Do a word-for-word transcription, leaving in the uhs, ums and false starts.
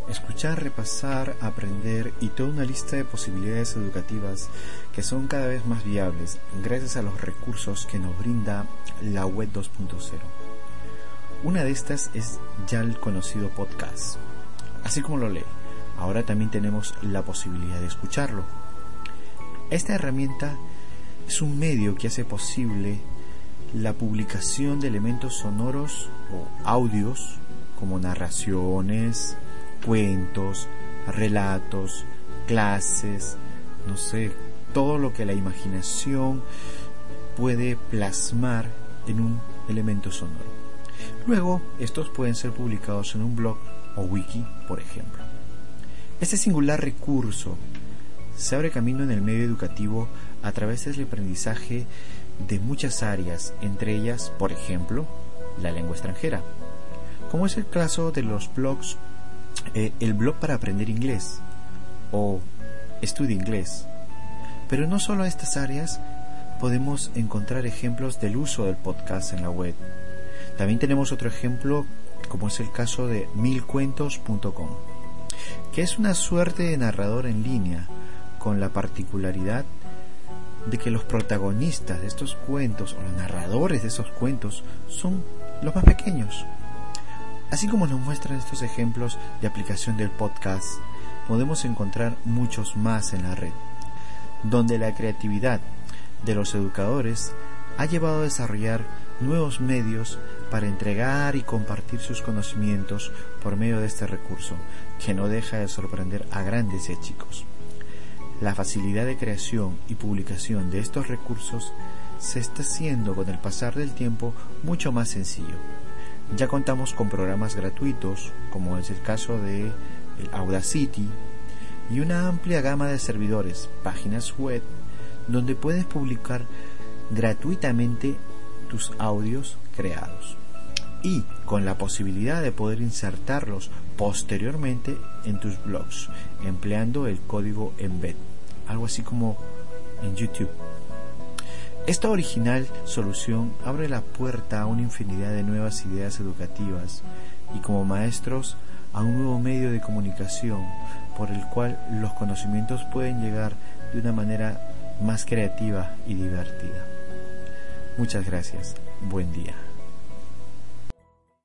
Escuchar, repasar, aprender y toda una lista de posibilidades educativas que son cada vez más viables gracias a los recursos que nos brinda la web dos punto cero. Una de estas es ya el conocido podcast. Así como lo lee, ahora también tenemos la posibilidad de escucharlo. Esta herramienta es un medio que hace posible la publicación de elementos sonoros o audios como narraciones, cuentos, relatos, clases, no sé, todo lo que la imaginación puede plasmar en un elemento sonoro. Luego, estos pueden ser publicados en un blog o wiki, por ejemplo. Este singular recurso se abre camino en el medio educativo a través del aprendizaje de muchas áreas, entre ellas, por ejemplo, la lengua extranjera, como es el caso de los blogs, eh, el blog para aprender inglés o Estudia Inglés. Pero no solo en estas áreas podemos encontrar ejemplos del uso del podcast en la web. También tenemos otro ejemplo, como es el caso de mil cuentos punto com, que es una suerte de narrador en línea, con la particularidad de que los protagonistas de estos cuentos o los narradores de esos cuentos son los más pequeños. Así como nos muestran estos ejemplos de aplicación del podcast, podemos encontrar muchos más en la red, donde la creatividad de los educadores ha llevado a desarrollar nuevos medios para entregar y compartir sus conocimientos por medio de este recurso, que no deja de sorprender a grandes y a chicos. La facilidad de creación y publicación de estos recursos se está haciendo con el pasar del tiempo mucho más sencillo. Ya contamos con programas gratuitos, como es el caso de el Audacity, y una amplia gama de servidores, páginas web, donde puedes publicar gratuitamente tus audios creados, y con la posibilidad de poder insertarlos posteriormente en tus blogs, empleando el código embed, algo así como en YouTube. Esta original solución abre la puerta a una infinidad de nuevas ideas educativas y, como maestros, a un nuevo medio de comunicación por el cual los conocimientos pueden llegar de una manera más creativa y divertida. Muchas gracias. Buen día.